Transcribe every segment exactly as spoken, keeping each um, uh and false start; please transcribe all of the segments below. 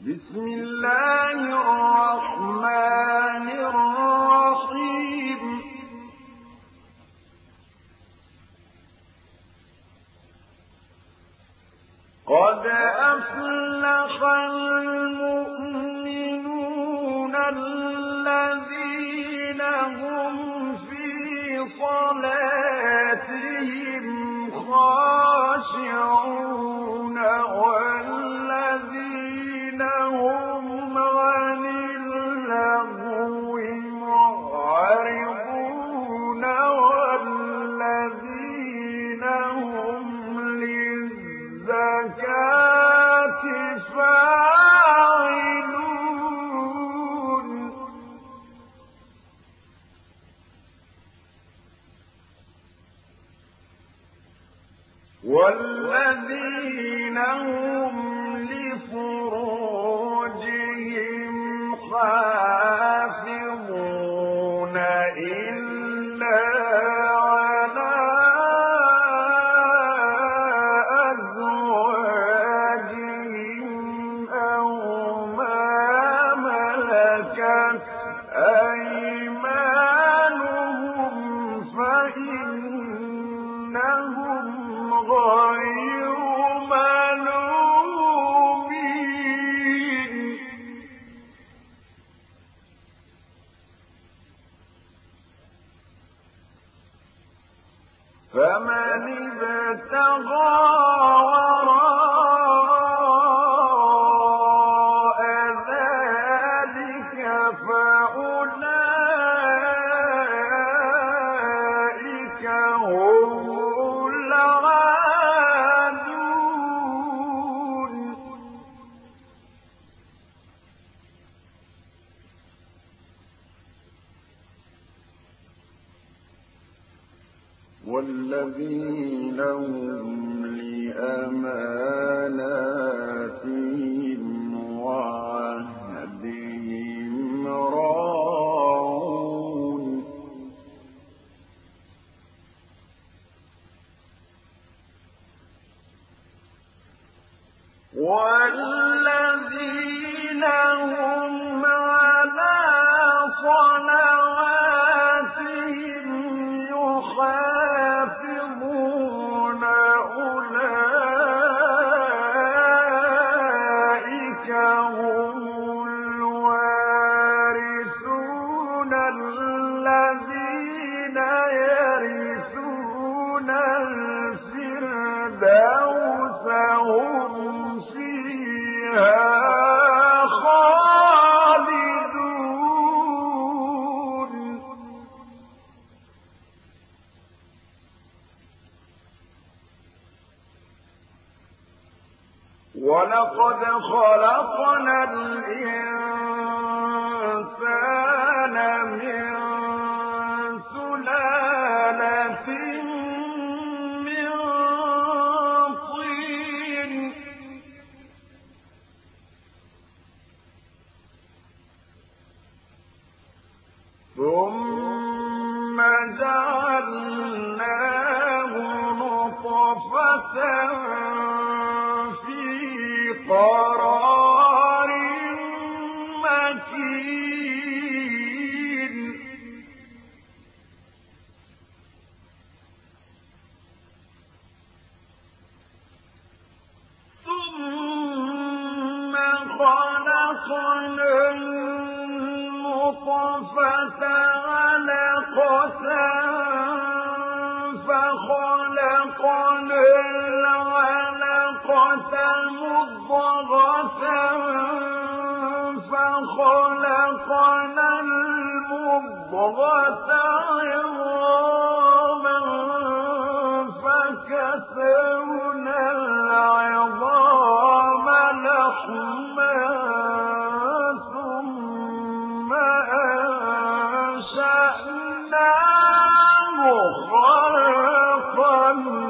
بسم الله الرحمن الرحيم قد أفلح المؤمنون الذين هم في صلاتهم خاشعون والذين هم عن اللغو معرضون والذين هم للزكاة فاعلون والذين هم لفروجهم حافظون إلا على أزواجهم أو ما ملكت أيمانهم فإنهم غير ملومين فمن ابتغى وراء ذلك فأولئك هم والذين هم لأماناتهم وعهدهم راعون والذين هم على صلواتهم يحافظون أولئك هم الوارثون الذين يرثون الفردوس هم فيها ولقد خلقنا الإنسان من سلالة من طين ثم جعلناه نطفة قرار مكين ثم خلقنا النطفة علقة فخلقنا العلقة مضغة فخلقنا المضغة عظاما فكسونا العظام لحما ثم أنشأناه خلقا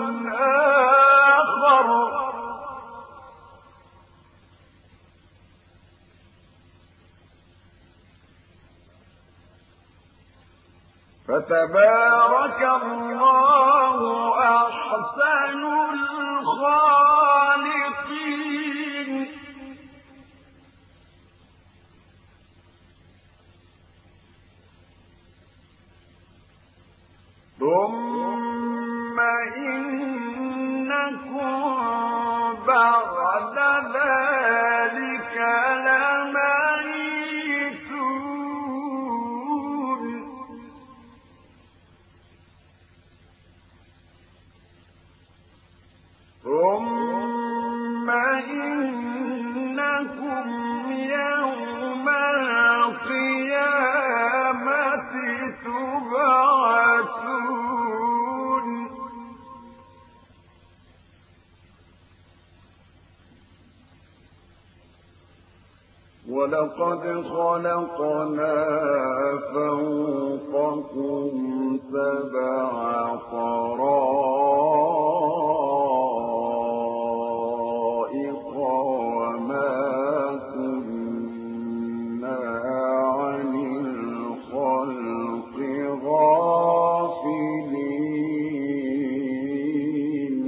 آخر فتبارك الله أحسن الخالقين ثم إنكم بعد ذلك لميتون ثم إنكم يوم القيامة تبعثون ولقد خلقنا فوقكم سبع طرائق وما كنا عن الخلق غافلين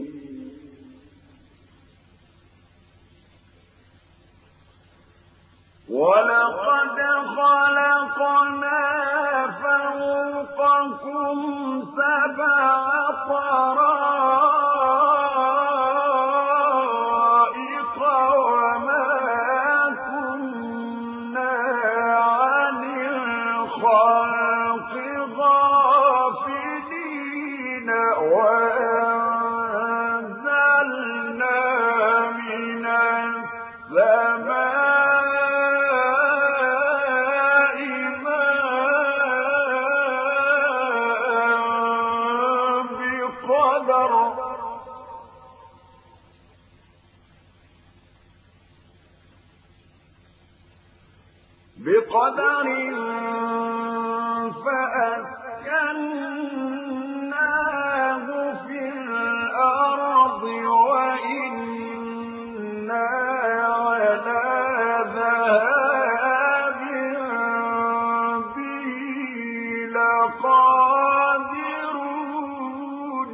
ولقد خلقنا فوقكم سبع طرائق وما كنا عن الخلق غافلين وأنزلنا من السماء بقدر فأسكناه في الأرض وإنا على ذهاب به لقادرون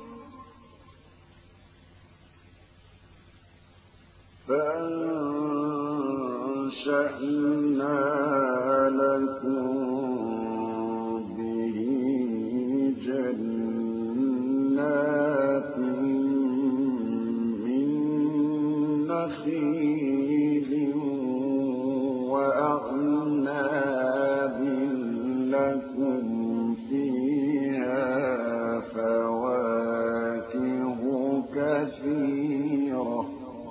فأنشأنا لكم به جنات من نخيل وأعناب لكم فيها فواكه كثيرة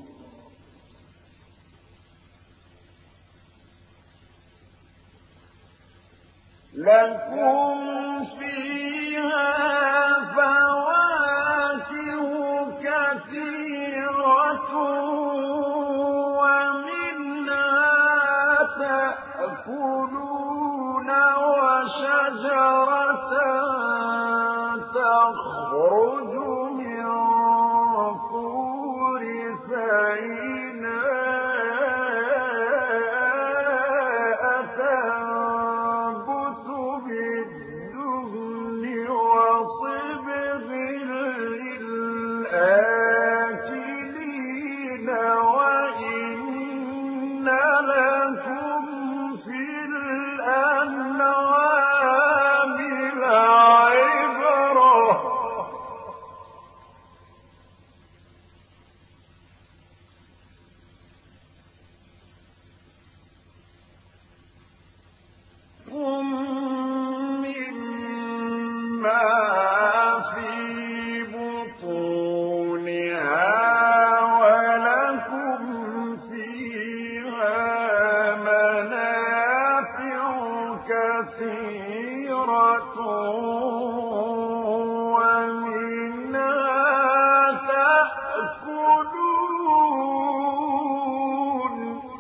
لكم فيها فواكه كثيرة ومنها تأكلون وشجرة تخرج من طور سيناء تنبت بالدهن وصبغ للآكلين وإن لكم في الأنعام لعبرة مما في بطونها ولكم فيها منافع كثيرة ومنها تأكلون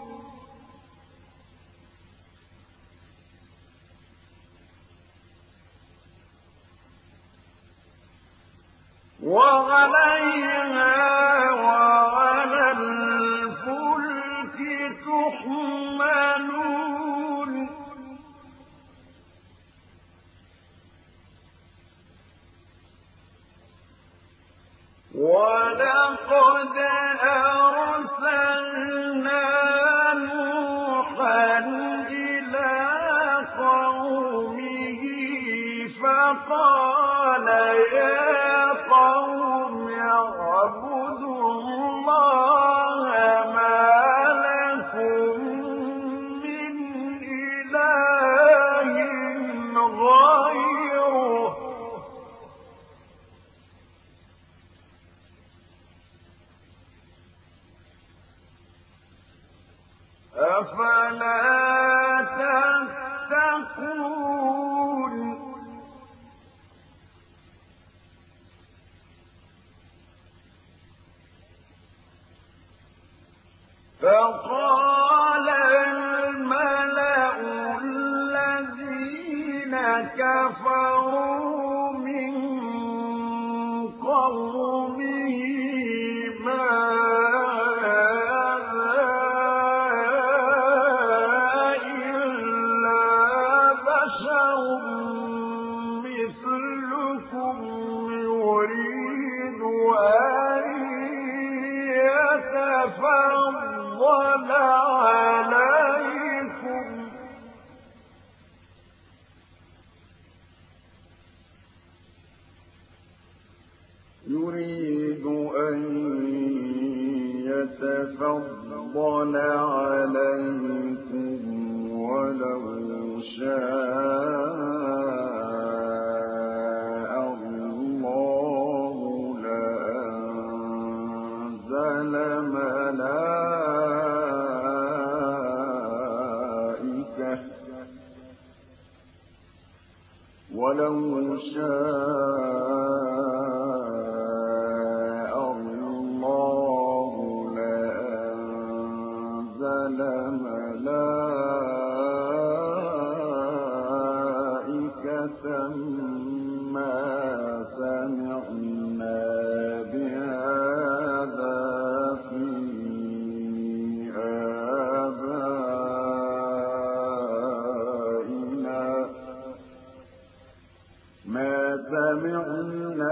وعليها وعلى الفلك تحملون ولقد أرسلنا نوحا إلى قومه فقال فقال يا قوم اعبدوا الله ما لكم من إله غيره أفلا تتقون فقال الملأ الذين كفروا من قومه ما تفضل عليكم يريد أن يتفضل عليكم ولو شاء الله لأنزل ملائكة ولو شاء الله لأنزل ملائكة ما سمعنا بهذا في آبائنا ما سمعنا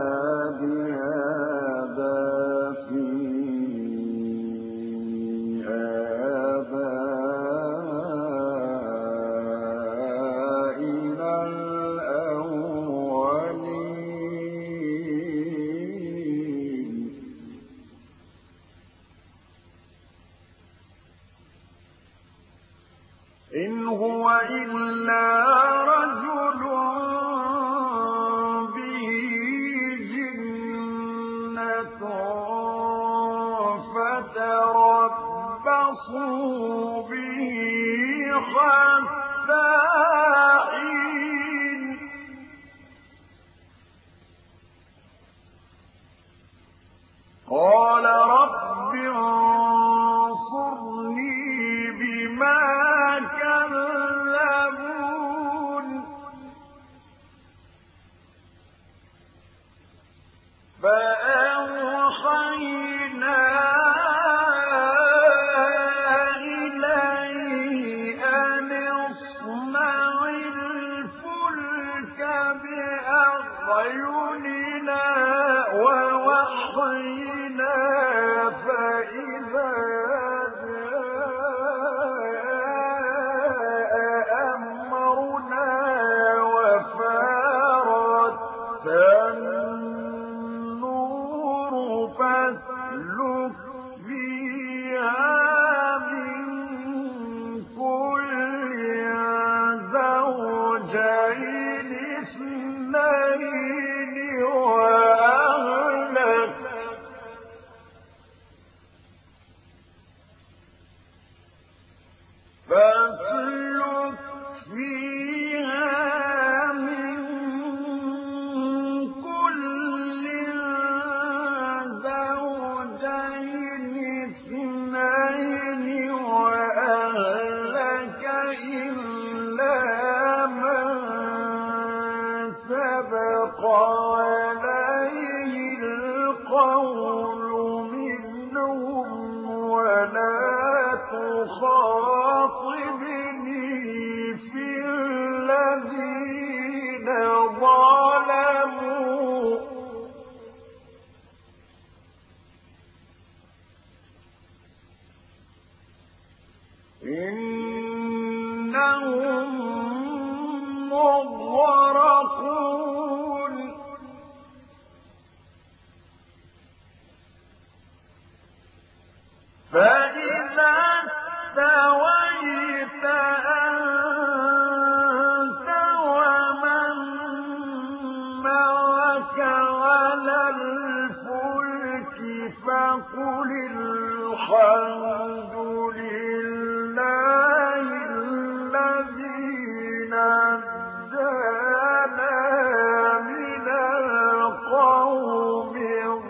بهذا في آبائنا الأولين إن هو إلا رجل به جنة فتربصوا به حتى حين قال رب انصرني بما كذبون فأوحينا إليه أن اصنع الفلك بأعيننا ووحينا فإذا جاء أمرنا وفارت النور فاسلك فيها من كل زوجين اثنين وأهلك فاسلك فيها من كل زوجين اثنين وأهلك إلا من سبق عليه القول منهم ولا تخاطبني في الذين ظلموا إنهم مغرقون اسْتَوَيْتَ أَنتَ وَمَن مَّعَكَ عَلَى الْفُلْكِ فَقُلِ الْحَمْدُ لِلَّهِ الَّذِي نَجَّانَا مِنَ الْقَوْمِ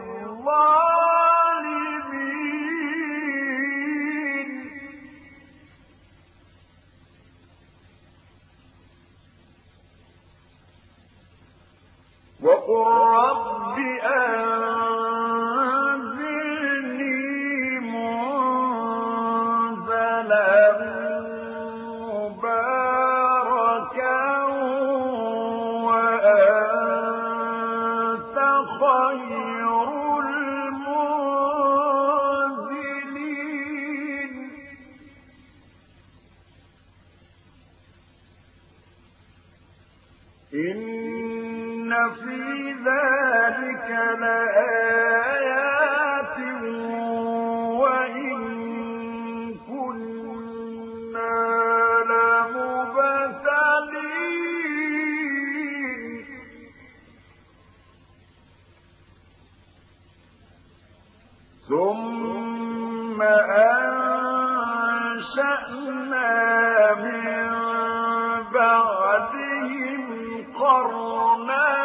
الظَّالِمِينَ. وَقُل رَّبِّ أَنزِلْنِي مُنزَلًا مُّبَارَكًا وَأَنتَ خَيْرُ الْمُنزِلِينَ. إِنَّ فِي ذَلِكَ لَآيَاتٍ وَإِن كُنَّا لَمُبْتَلِينَ. ثُمَّ أَنشَأْنَا مِن بَعْدِهِمْ قَرْنًا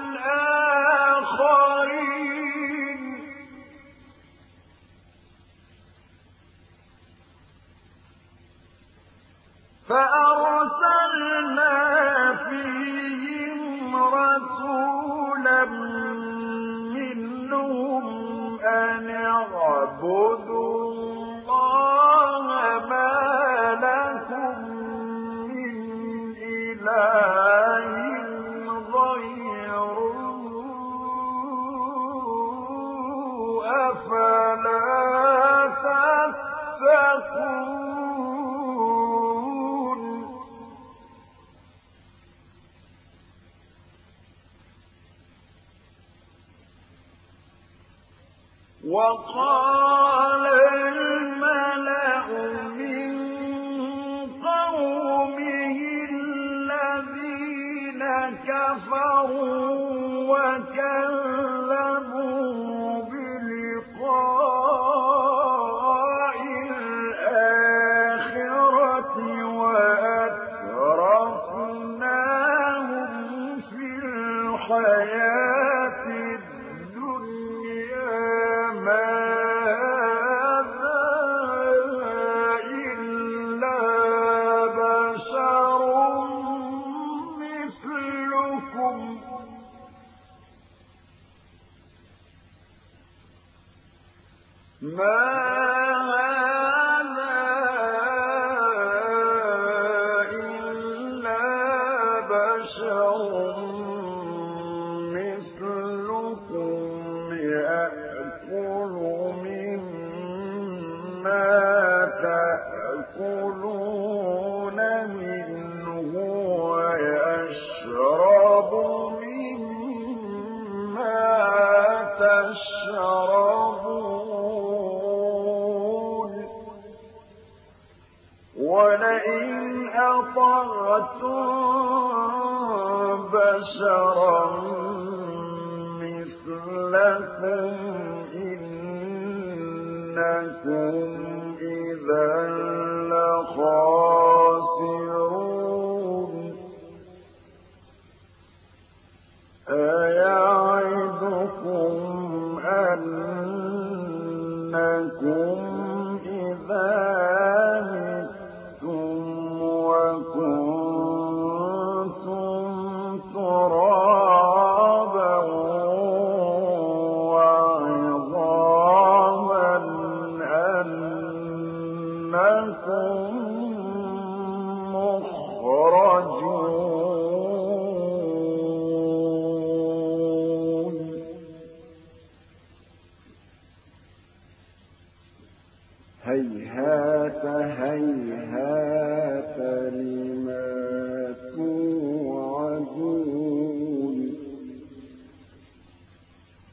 آخَرِينَ. فَأَرْسَلْنَا فِيهِمْ رَسُولًا مِّنْهُمْ أَنِ اعْبُدُوا اللَّهَ مَا لَكُم مِّنْ إِلَٰهٍ غَيْرُهُ أَفَلَا تَتَّقُونَ. وَقَالَ الْمَلَأُ مِن قَوْمِهِ الَّذِينَ كَفَرُوا وَكَذَّبُوا بِلِقَاءِ الْآخِرَةِ وَأَتْرَفْنَاهُمْ فِي الْحَيَاةِ الدُّنْيَا مَا هَٰذَا إِلَّا بَشَرٌ مِّثْلُكُمْ مَا هَٰذَا إِلَّا بَشَرٌ مِّثْلُكُمْ يَأْكُلُ مِمَّا تَأْكُلُونَ مِنْهُ وَيَشْرَبُ مِمَّا تَشْرَبُونَ. وَلَئِنْ أَطَعْتُم بَشَرًا مِّثْلَكُمْ إِنَّكُمْ إِذًا لَّخَاسِرُونَ. أَيَعِدُكُمْ أَنَّكُمْ إِذَا مِتُّمْ وَكُنتُمْ تُرَابًا وَعِظَامًا أَنَّكُم مُّخْرَجُونَ. هَيْهَاتَ هَيْهَاتَ لِمَا تُوعَدُونَ.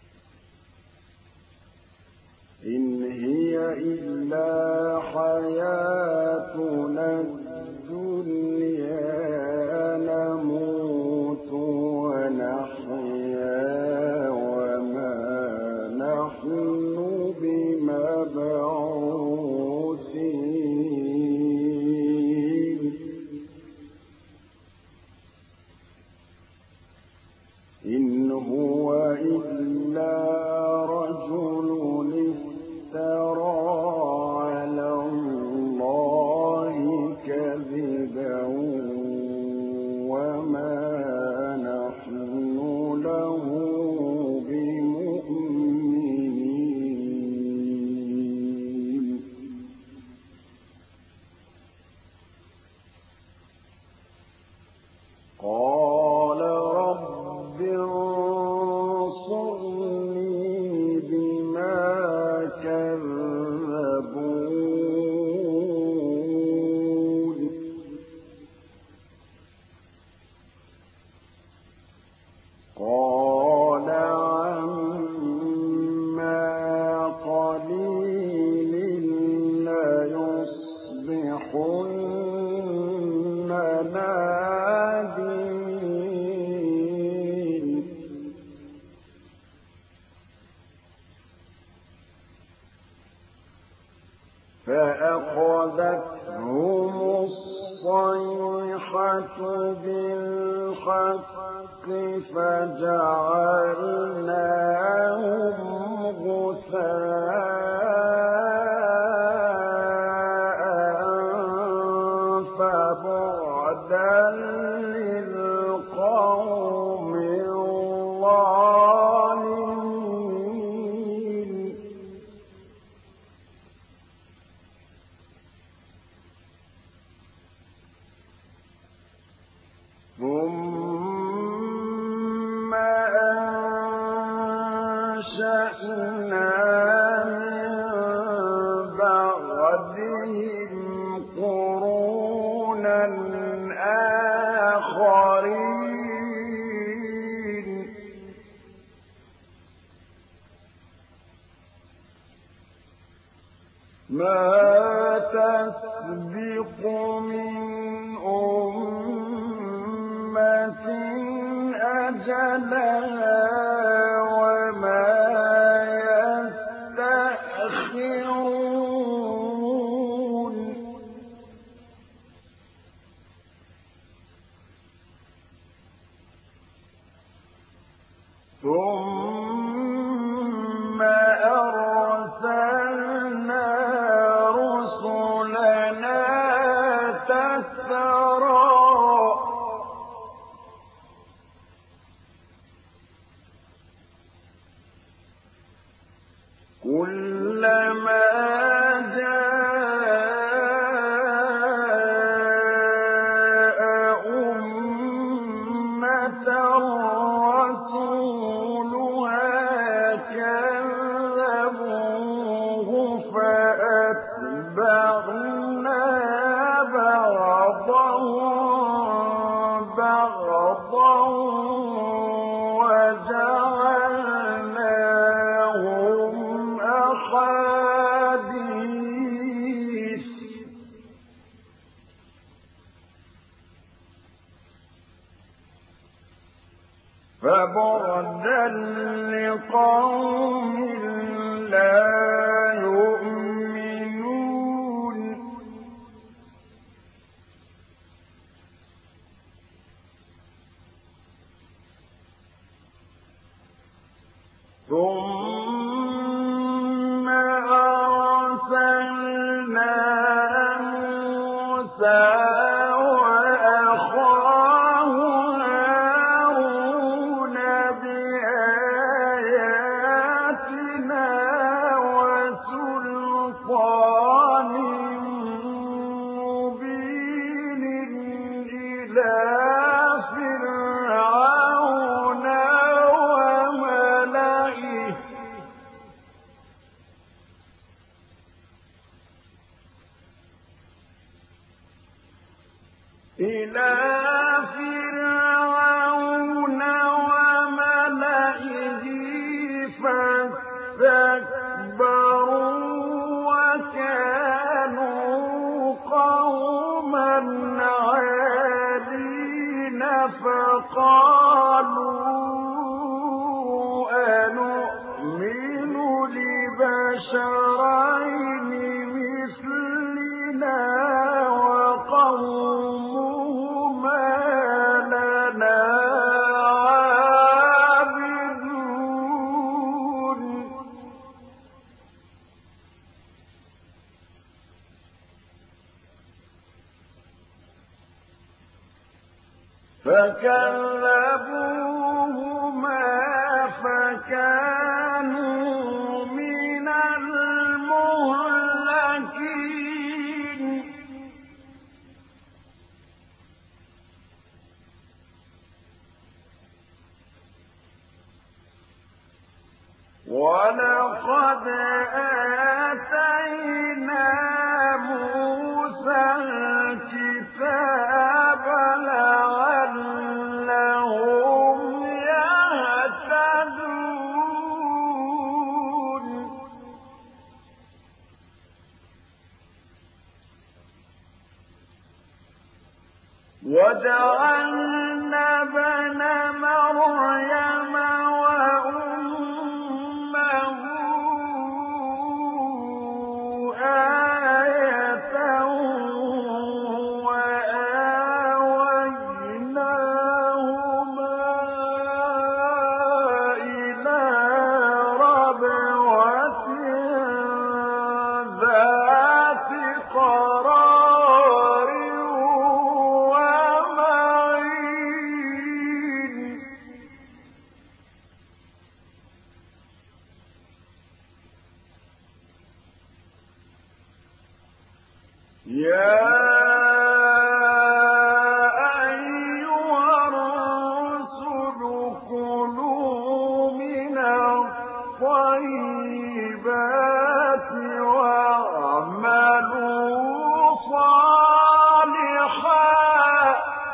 إِنْ هِيَ إِلَّا حَيَاتُنَا حياتنا الدنيا نموت ونحيا وما نحن بمبعوثين إن هو إلا رجل افترى على الله كذبا وما نحن له بمؤمنين قال رب انصرني بما كذبون قال عما قليل ليصبحن نادمين فأخذتهم الصيحة بالحق فجعلناهم غثاء فبعدا للقوم الظالمين ثم أنشأنا من بعدهم قرونا آخرين ما تسبق من أمة أجلها وما يستأخرون ثم أرسلنا رسلنا تترى كلما جاء أمة رسولها كذبوه فأتبعنا بعضهم بعضا وجعلناهم أحاديث فبعدا لقوم لا يؤمنون ثم أرسلنا موسى وأخاه هارون بآياتنا وسلطان مبين إلى فرعون وملئه إلى فرعون وملئه فاستكبروا وكانوا قوما عالين فقالوا أنؤمن لبشرين مثلنا وقومهما لنا عابدون فكذبوهما فكانوا من المهلكين ولقد آتينا موسى الكتاب لعلهم يهتدون وجعلنا ابن مريم وأمه آية وآويناهما إلى ربوة ذات قرار ومعين يا أيها الرسل كلوا من الطيبات واعملوا صالحا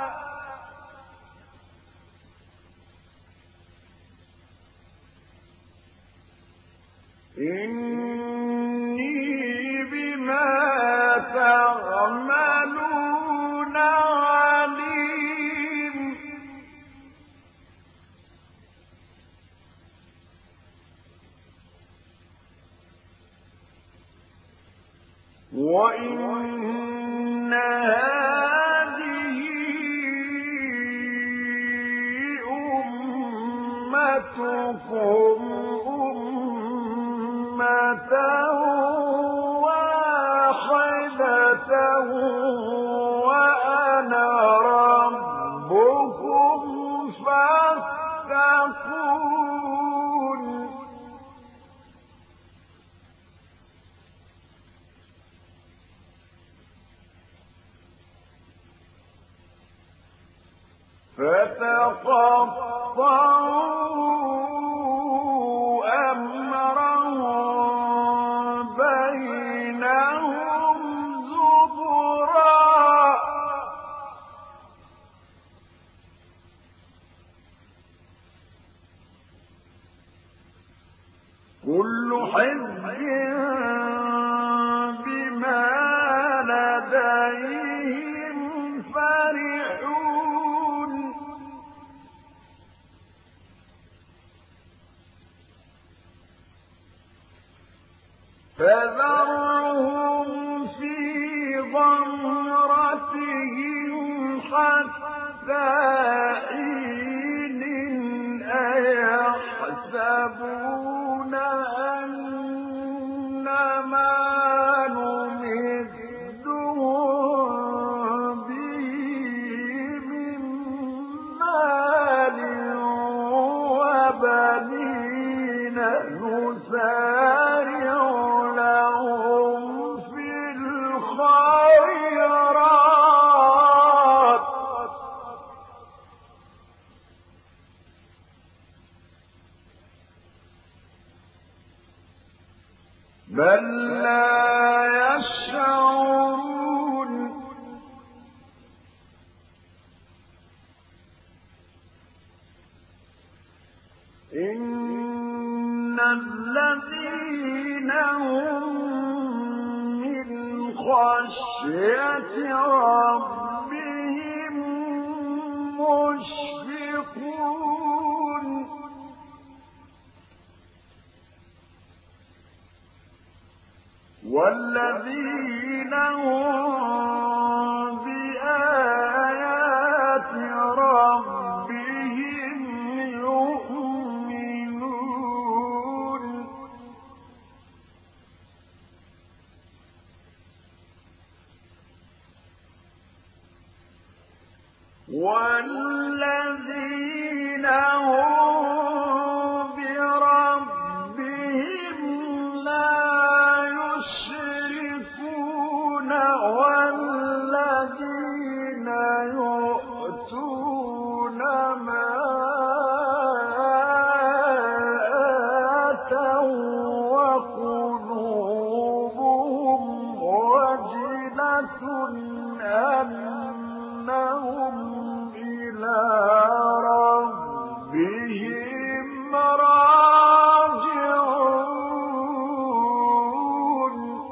إني بما تعملون عليم وإن هذه أمتكم أمة واحدة وأنا ربكم فاتقون فتقطعوا أمرهم بينهم زبرا كل حزب بما لديهم فرحون فذرهم في غمرتهم حتى حين أيحسبون أنما نمدهم به من مال وبنين نسارع لهم في الخيرات بل لا يشعرون إن الذين هم من خشية خشية ربهم مشفقون والذين هم بآيات ربهم يؤمنون والذين هم بربهم لا يشركون والذين يؤتون ما آتوا وقلوبهم وجلة أنهم إلى ربهم راجعون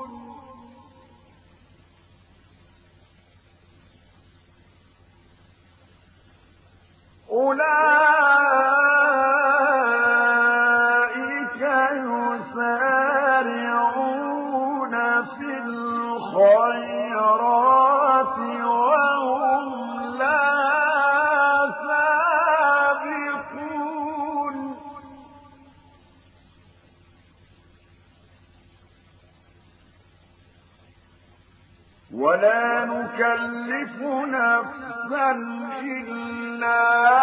أولئك يسارعون في الخيرات وهم لها سابقون ولا نكلف نفسا إلا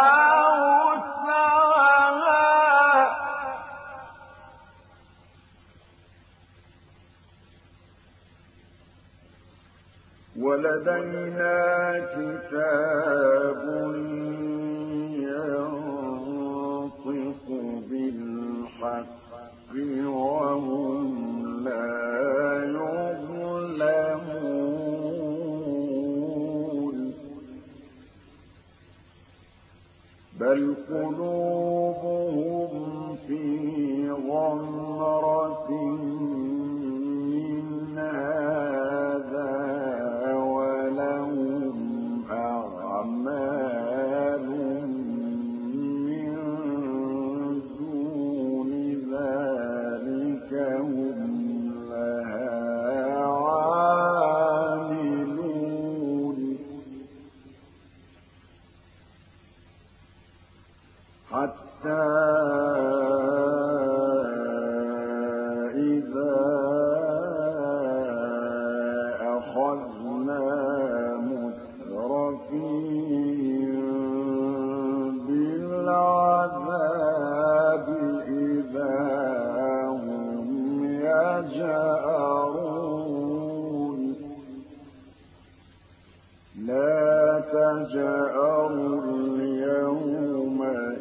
وسعها ولدينا كتاب ينطق بالحق وهم لا يظلمون بل قلوبهم في غمرة من هذا ولهم أعمال من دون ذلك هم لها عاملون حتى إذا أخذنا مترفيهم بالعذاب إذا هم يجأرون لا تجأروا اليوم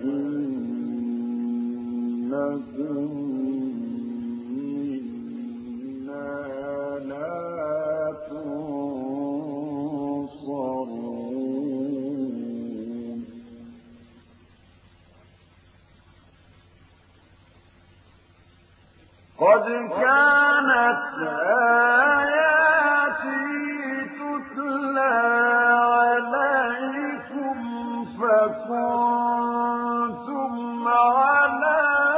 إنكم منا لا تنصرون قد كانت آياتي تتلى عليكم فكنتم على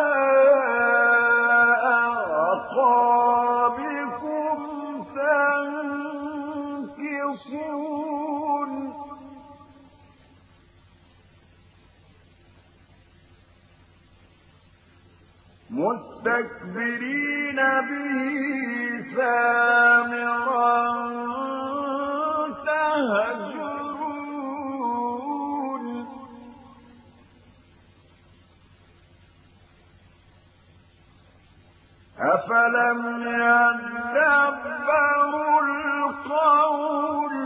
أعقابكم تنكصون مستكبرين به سامرا تهجرون أفلم يدبروا القول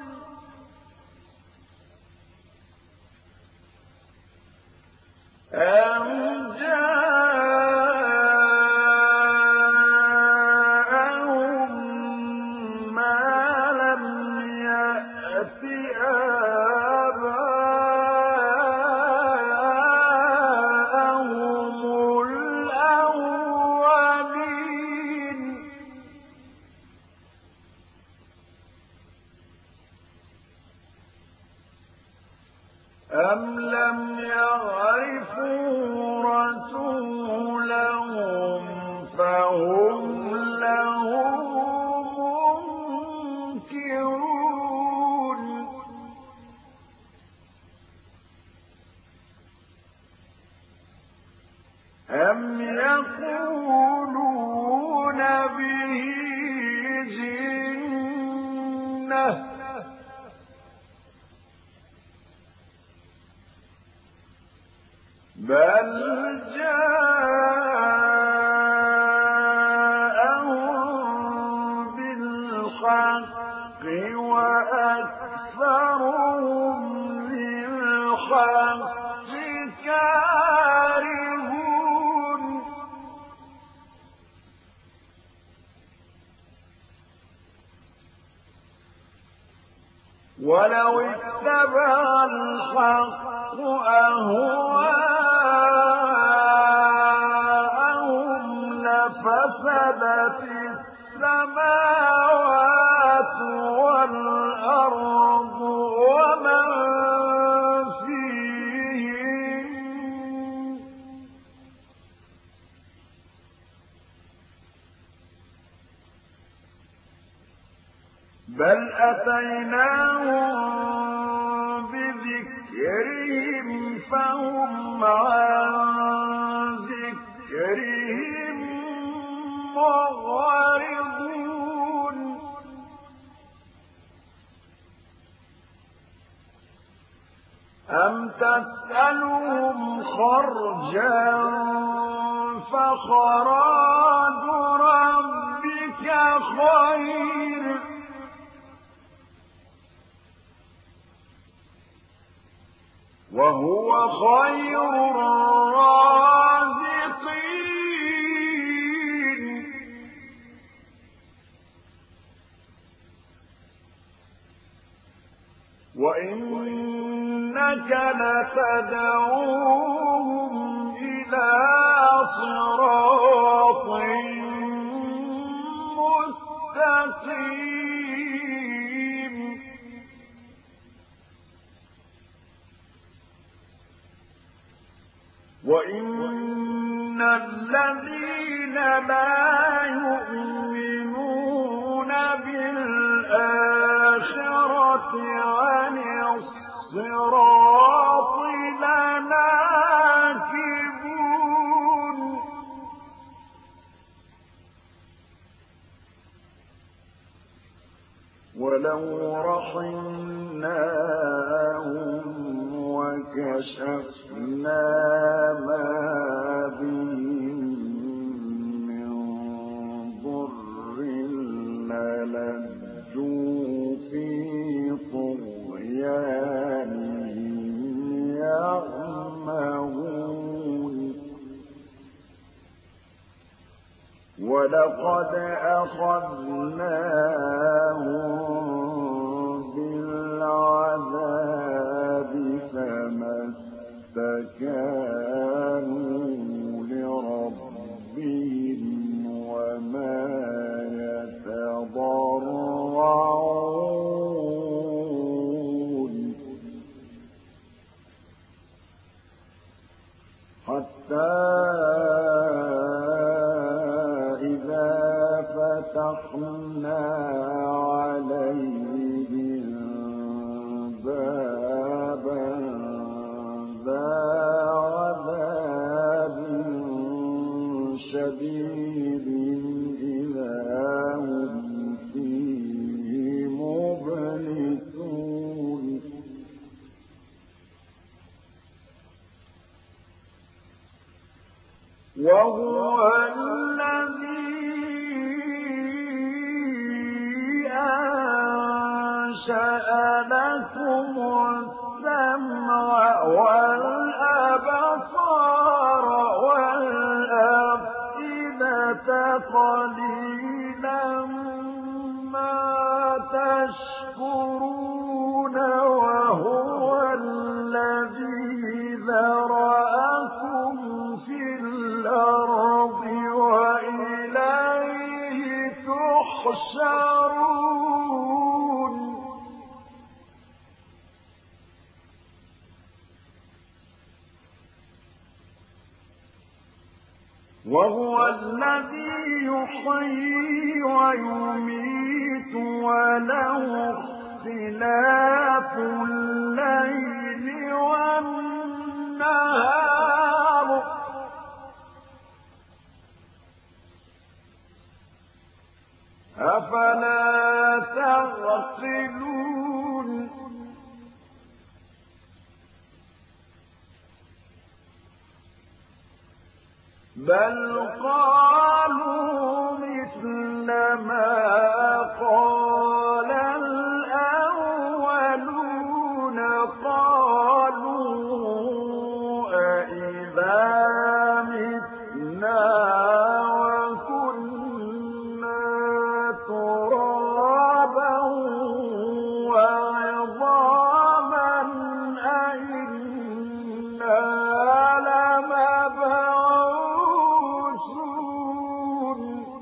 أم جاءهم ما لم يأت آباءهم الأولين أم لم يعرفوا رسولهم فهم له منكرون أم يقولون به جنة بل جاءهم بالحق وأكثرهم للحق كارهون ولو اتبع الحق أهواءهم لفسدت السماوات والأرض ومن فيهن بل أتيناهم بذكرهم فهم عن ذكرهم معرضون أم تسألهم خرجا فخراج ربك خير وهو خير الرازقين وإنك لتدعوهم إلى صراط مستقيم وإن الذين لا يؤمنون بالآخرة عن الصراط لناكبون ولو رحمناهم وكشفنا ما بهم من ضر للجوا في طغيانهم يعمهون ولقد أخذناهم بالعذاب فما استكانوا لربهم وما يتضرعون حتى إذا فتحنا عليهم بابا ذا عذاب شديد إذا هم فيه مبلسون وهو الذي أنشأ لكم السمع والأبصار والأفئدة قليلا ما تشكرون وهو الذي ذرأكم في الأرض وإليه تحشرون وهو الذي يحيي ويميت وله اختلاف الليل والنهار أفلا تعقلون بل قالوا مثل ما قال الأولون قالوا أإذا متنا وكنا ترابا وعظاما أإنا لمبعوثون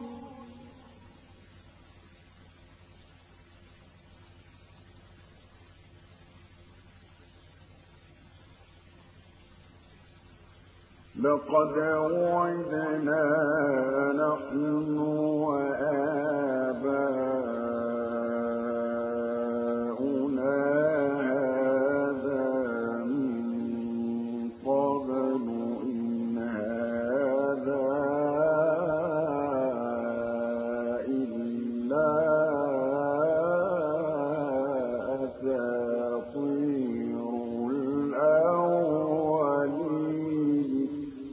لقد وعدنا نحن وآباؤنا هذا من قبل إن هذا إلا أساطير الأولين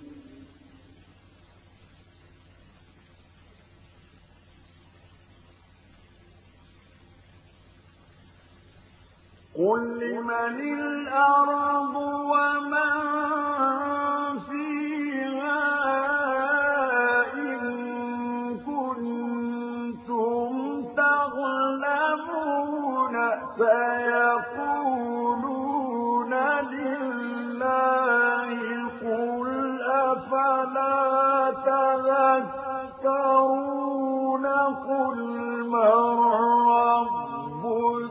قل لمن الأرض ومن فيها إن كنتم تعلمون سيقولون لله قل أفلا تذكرون قل من رب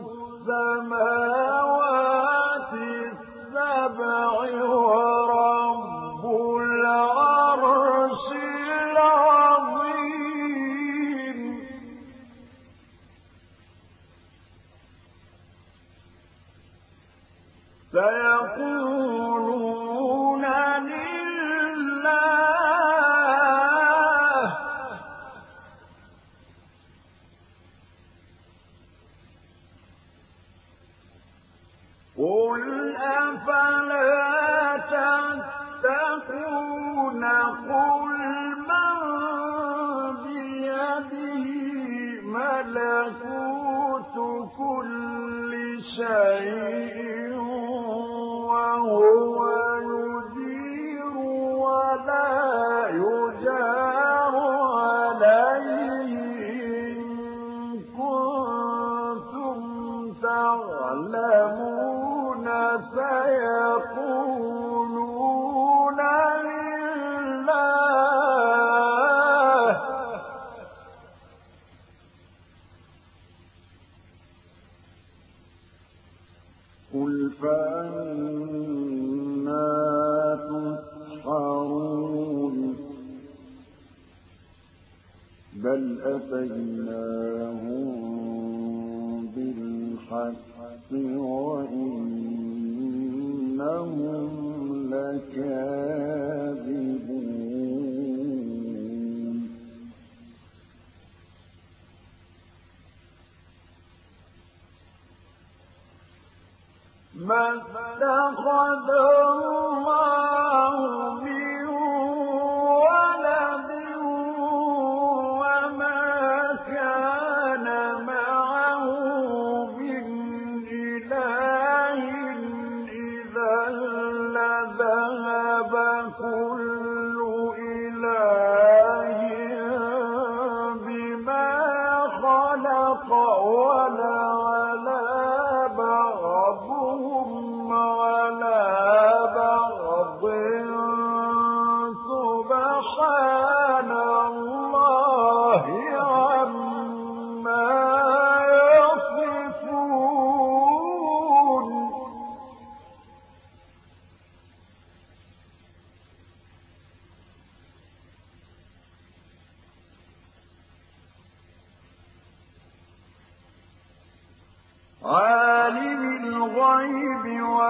السماوات السبع ورب العرش العظيم سيقولون لله قل أفلا تتقون قل من بيده ملكوت كل شيء وهو يجير ولا يجار عليه إن كنتم تعلمون سيقولون لله قل فأنا تسحرون بل أتيناهم بالحق وإنهم لكاذبون ما اتخذ الله من ولد وما كان معه من إله إذا لذهب كل إله بما خلق ولعلى بعضهم على بعض سبحان الله عما يصفون عالم الغيب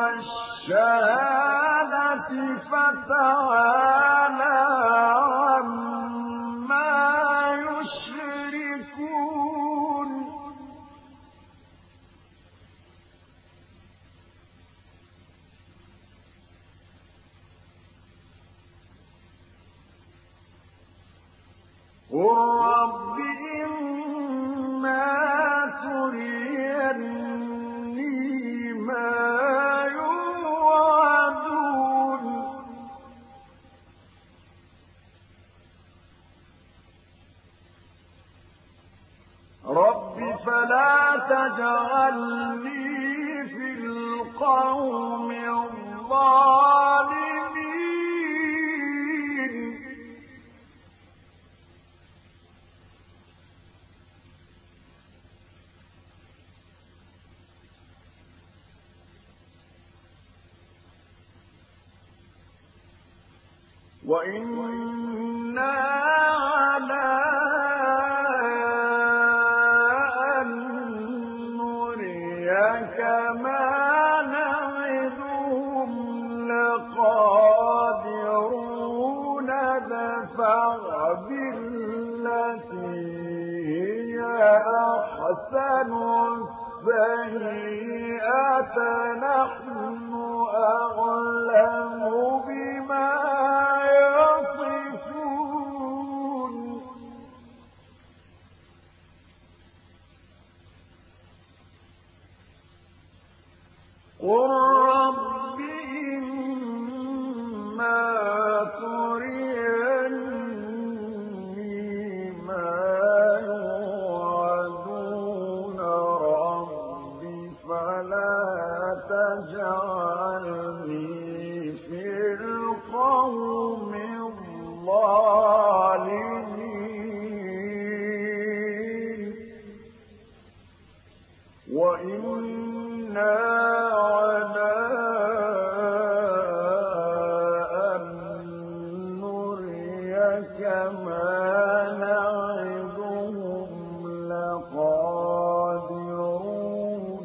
والشهادة فتعالى عما يشركون قل رب إما تريني ما يوعدون رب فلا تجعلني في القوم الظالمين وإنا على أن نريك ما نعدهم لقادرون دفع بالتي هي أحسن السيئة نحن أعلم بما يصفون قل رب إما تريني ما يوعدون رب فلا تجعلني في القوم الظالمين وإنا على أن نريك ما نعدهم لقادرون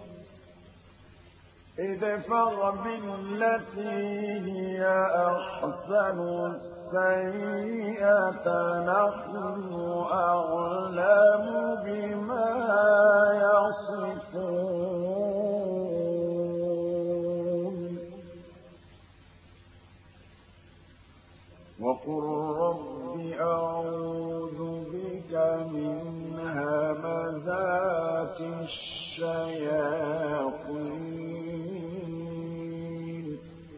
ادفع بالتي هي أحسن السيئة نحن أعلم بما يصفون وقل رب أعوذ بك من همزات الشياطين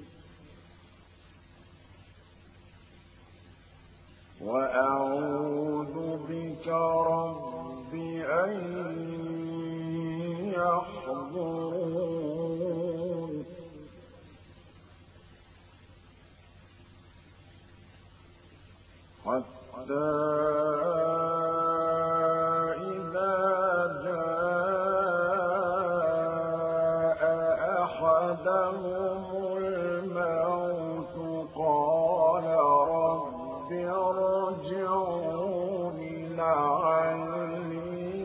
وأعوذ بك رب أن يحضرون حتى إذا جاء أحدهم الموت قال رب ارجعون لعلي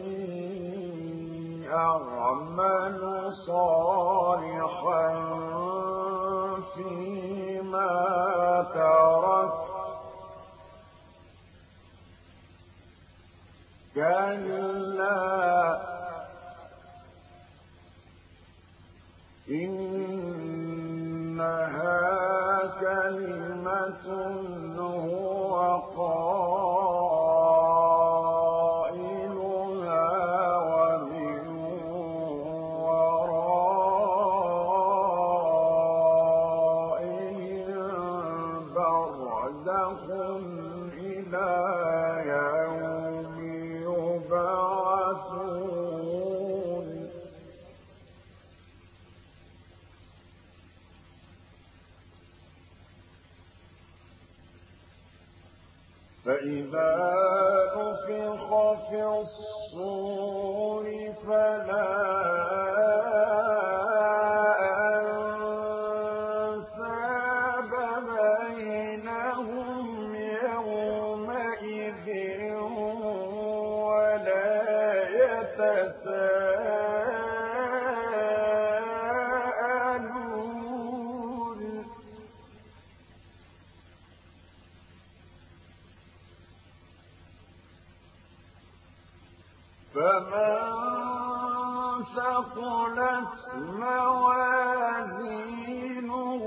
أعمل صالحا فيما تركت كلا إنها كلمة هو قائلها ومن ورائهم برزخ إلى يوم يبعثون فإذا نفخ في الصور فلا أنساب بينهم يومئذ ولا يتساءلون فمن ثقلت موازينه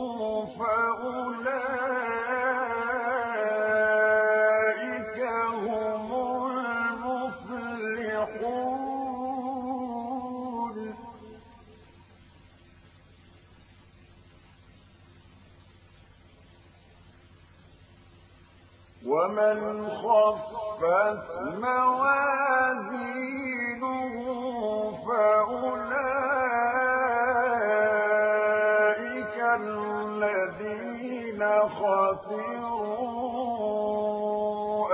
فأولئك هم المفلحون ومن خفت موازينه فأولئك الذين خسروا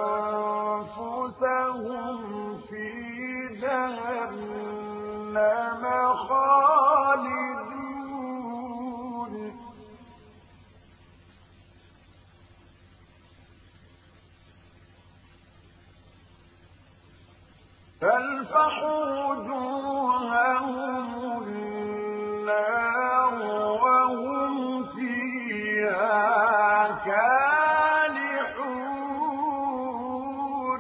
أنفسهم في جهنم خالدون تلفح وجوههم النار وهم فيها كالحون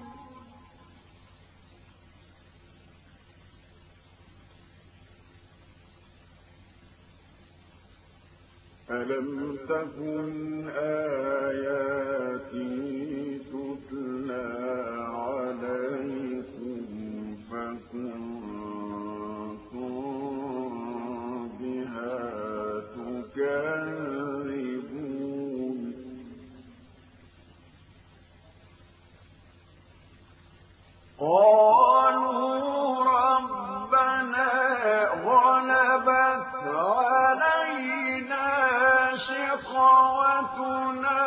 ألم تكن آياتي تتلى عليكم فكنتم بها تكذبون قالوا ربنا غلبت علينا شقوتنا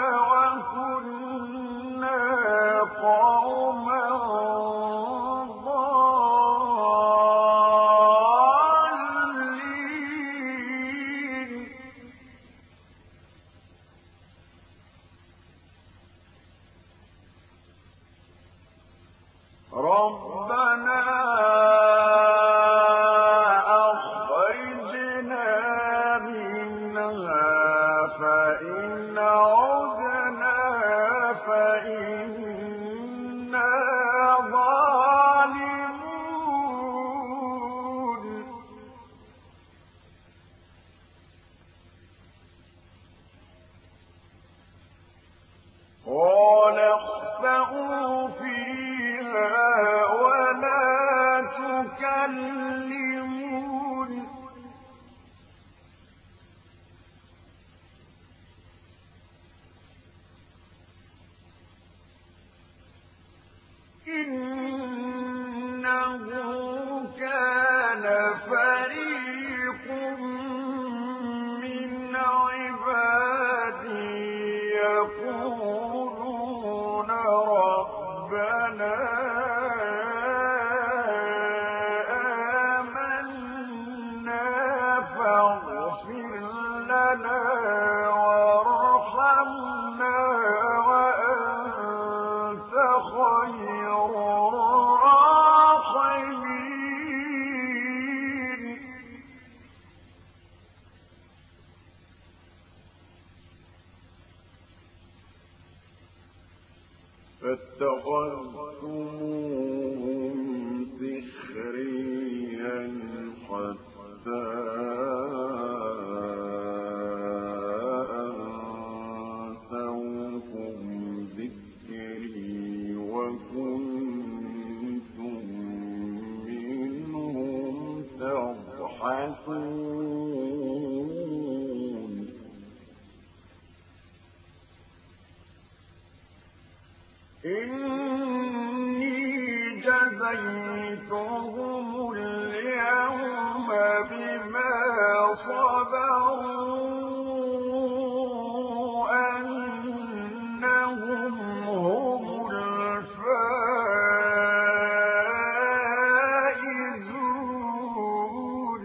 وكنا قوما ضالين ربنا أخرجنا منها فإن عدنا فإنا ظالمون قال اخسئوا فيها ولا تكلمون إنه كان فريق من عبادي يقولون ربنا آمنا فاغفر لنا وارحمنا وأنت خير الراحمين فاتخذتموهم سخريا حتى أنسوكم ذكري وكنتم منهم تضحكون إني جزيتهم اليوم بما صبروا أنهم هم الفائزون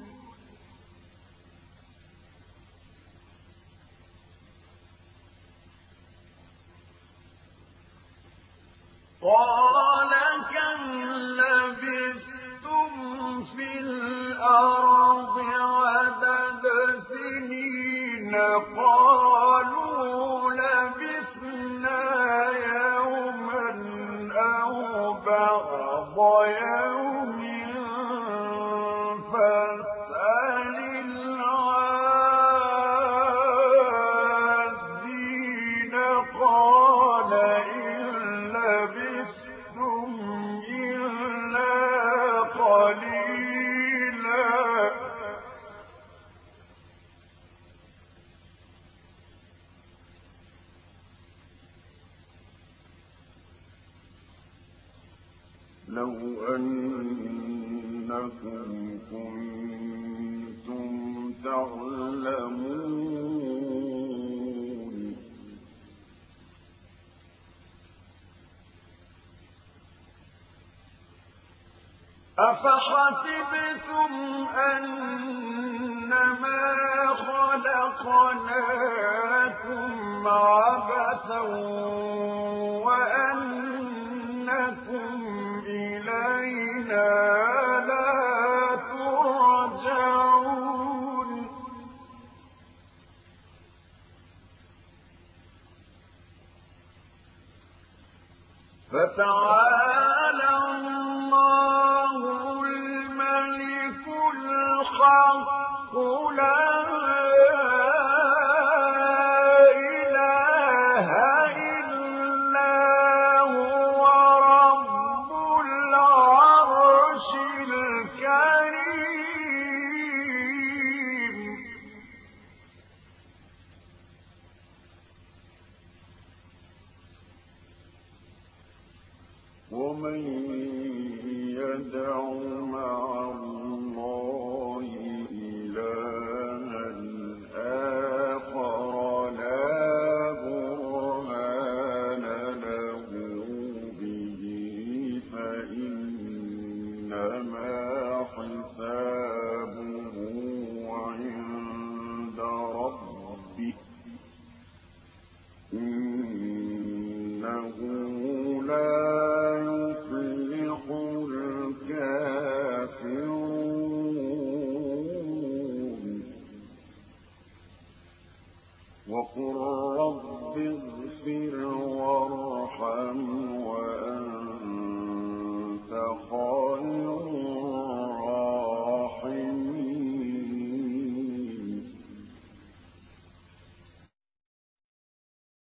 قال كم لبثتم في الأرض عدد سنين قالوا لبثنا يوما أو بعض لو أنكم كنتم تعلمون أفحسبتم أنما خلقناكم عبثا وأنكم إلينا لا ترجعون فتعالى الله الملك الحق لا إله إلا هو رب العرش الكريم ومن يدع مع الله إلها آخر لا برهان له به فإنما حسابه عند ربه إنه لا وقل رب اغفر وارحم وأنت